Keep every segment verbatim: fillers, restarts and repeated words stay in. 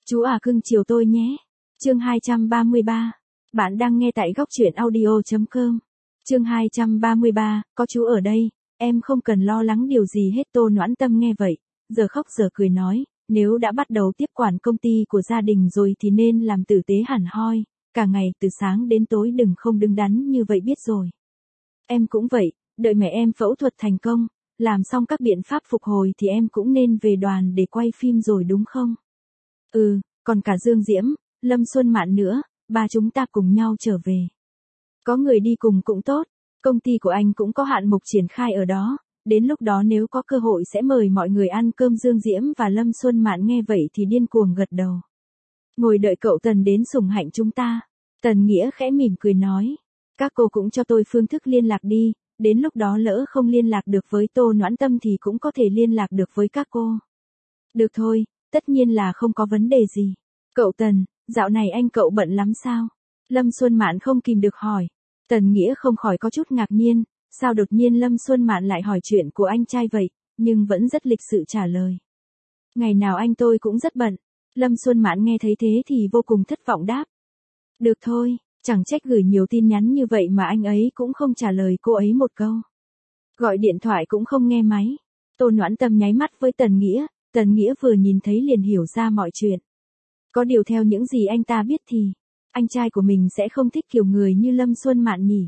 Chú à cưng chiều tôi nhé. Chương hai trăm ba mươi ba. Bạn đang nghe tại góc truyện audio chấm com. Chương hai trăm ba mươi ba, có chú ở đây, em không cần lo lắng điều gì hết. Tô Noãn Tâm nghe vậy, giờ khóc giờ cười nói, nếu đã bắt đầu tiếp quản công ty của gia đình rồi thì nên làm tử tế hẳn hoi, cả ngày từ sáng đến tối đừng không đứng đắn như vậy biết rồi. Em cũng vậy, đợi mẹ em phẫu thuật thành công, làm xong các biện pháp phục hồi thì em cũng nên về đoàn để quay phim rồi đúng không? Ừ, còn cả Dương Diễm, Lâm Xuân Mạn nữa, ba chúng ta cùng nhau trở về. Có người đi cùng cũng tốt, công ty của anh cũng có hạng mục triển khai ở đó, đến lúc đó nếu có cơ hội sẽ mời mọi người ăn cơm. Dương Diễm và Lâm Xuân Mạn nghe vậy thì điên cuồng gật đầu. Ngồi đợi cậu Tần đến sủng hạnh chúng ta. Tần Nghĩa khẽ mỉm cười nói, các cô cũng cho tôi phương thức liên lạc đi, đến lúc đó lỡ không liên lạc được với Tô Noãn Tâm thì cũng có thể liên lạc được với các cô. Được thôi, tất nhiên là không có vấn đề gì. Cậu Tần, dạo này anh cậu bận lắm sao? Lâm Xuân Mạn không kìm được hỏi. Tần Nghĩa không khỏi có chút ngạc nhiên, sao đột nhiên Lâm Xuân Mạn lại hỏi chuyện của anh trai vậy, nhưng vẫn rất lịch sự trả lời. Ngày nào anh tôi cũng rất bận. Lâm Xuân Mạn nghe thấy thế thì vô cùng thất vọng đáp. Được thôi, chẳng trách gửi nhiều tin nhắn như vậy mà anh ấy cũng không trả lời cô ấy một câu. Gọi điện thoại cũng không nghe máy. Tô Noãn Tâm nháy mắt với Tần Nghĩa, Tần Nghĩa vừa nhìn thấy liền hiểu ra mọi chuyện. Có điều theo những gì anh ta biết thì, anh trai của mình sẽ không thích kiểu người như Lâm Xuân Mạn nhỉ.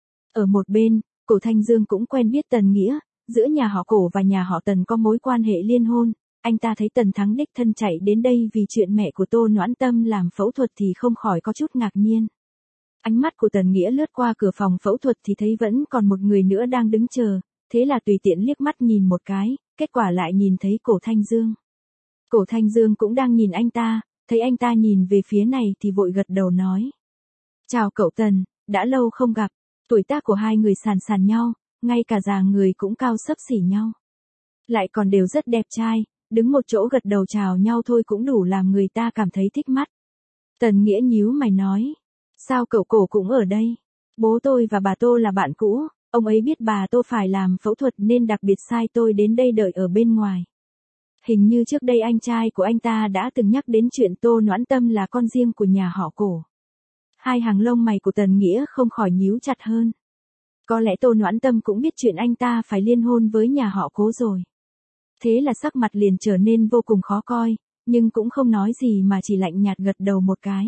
Ở một bên, Cổ Thanh Dương cũng quen biết Tần Nghĩa, giữa nhà họ Cổ và nhà họ Tần có mối quan hệ liên hôn. Anh ta thấy Tần Thắng đích thân chạy đến đây vì chuyện mẹ của Tô Noãn Tâm làm phẫu thuật thì không khỏi có chút ngạc nhiên. Ánh mắt của Tần Nghĩa lướt qua cửa phòng phẫu thuật thì thấy vẫn còn một người nữa đang đứng chờ, thế là tùy tiện liếc mắt nhìn một cái, kết quả lại nhìn thấy Cổ Thanh Dương. Cổ Thanh Dương cũng đang nhìn anh ta, thấy anh ta nhìn về phía này thì vội gật đầu nói. Chào cậu Tần, đã lâu không gặp, tuổi tác của hai người sàn sàn nhau, ngay cả dáng người cũng cao xấp xỉ nhau. Lại còn đều rất đẹp trai, đứng một chỗ gật đầu chào nhau thôi cũng đủ làm người ta cảm thấy thích mắt. Tần Nghĩa nhíu mày nói. Sao cậu Cổ cũng ở đây? Bố tôi và bà Tô là bạn cũ, ông ấy biết bà Tô phải làm phẫu thuật nên đặc biệt sai tôi đến đây đợi ở bên ngoài. Hình như trước đây anh trai của anh ta đã từng nhắc đến chuyện Tô Noãn Tâm là con riêng của nhà họ Cổ. Hai hàng lông mày của Tần Nghĩa không khỏi nhíu chặt hơn. Có lẽ Tô Noãn Tâm cũng biết chuyện anh ta phải liên hôn với nhà họ Cố rồi. Thế là sắc mặt liền trở nên vô cùng khó coi, nhưng cũng không nói gì mà chỉ lạnh nhạt gật đầu một cái.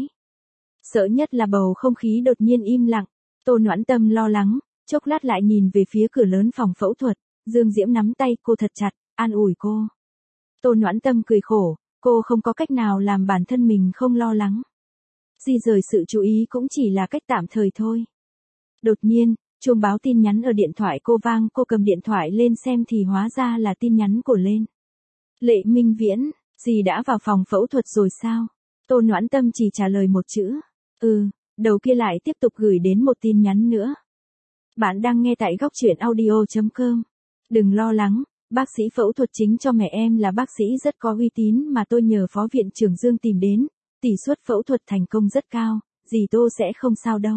Sợ nhất là bầu không khí đột nhiên im lặng, Tô Noãn Tâm lo lắng, chốc lát lại nhìn về phía cửa lớn phòng phẫu thuật, Dương Diễm nắm tay cô thật chặt, an ủi cô. Tô Noãn Tâm cười khổ, cô không có cách nào làm bản thân mình không lo lắng. Di rời sự chú ý cũng chỉ là cách tạm thời thôi. Đột nhiên, chuông báo tin nhắn ở điện thoại cô vang, cô cầm điện thoại lên xem thì hóa ra là tin nhắn của Lên. Lệ Minh Viễn, dì đã vào phòng phẫu thuật rồi sao? Tô Noãn Tâm chỉ trả lời một chữ. Ừ, đầu kia lại tiếp tục gửi đến một tin nhắn nữa. Bạn đang nghe tại góc truyện audio chấm com. Đừng lo lắng, bác sĩ phẫu thuật chính cho mẹ em là bác sĩ rất có uy tín mà tôi nhờ Phó Viện trưởng Dương tìm đến, tỷ suất phẫu thuật thành công rất cao, dì Tô sẽ không sao đâu.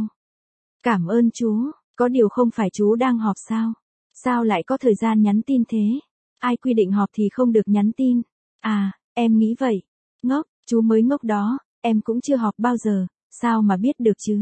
Cảm ơn chú, có điều không phải chú đang họp sao? Sao lại có thời gian nhắn tin thế? Ai quy định họp thì không được nhắn tin? À, em nghĩ vậy. Ngốc, chú mới ngốc đó, em cũng chưa họp bao giờ, sao mà biết được chứ?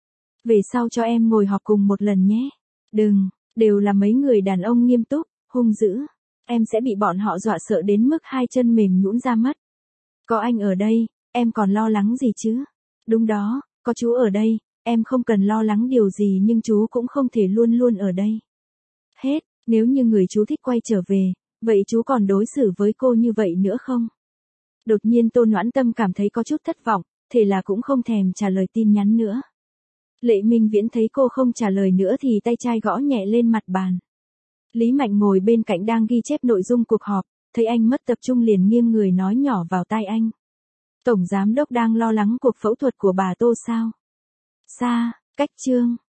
Về sau cho em ngồi họp cùng một lần nhé. Đừng, đều là mấy người đàn ông nghiêm túc, hung dữ. Em sẽ bị bọn họ dọa sợ đến mức hai chân mềm nhũn ra mất. Có anh ở đây, em còn lo lắng gì chứ? Đúng đó, có chú ở đây, em không cần lo lắng điều gì nhưng chú cũng không thể luôn luôn ở đây. Hết, nếu như người chú thích quay trở về, vậy chú còn đối xử với cô như vậy nữa không? Đột nhiên Tô Noãn Tâm cảm thấy có chút thất vọng, thế là cũng không thèm trả lời tin nhắn nữa. Lệ Minh Viễn thấy cô không trả lời nữa thì tay trai gõ nhẹ lên mặt bàn. Lý Mạnh ngồi bên cạnh đang ghi chép nội dung cuộc họp, thấy anh mất tập trung liền nghiêng người nói nhỏ vào tai anh. Tổng giám đốc đang lo lắng cuộc phẫu thuật của bà Tô sao? Xa, cách Trương.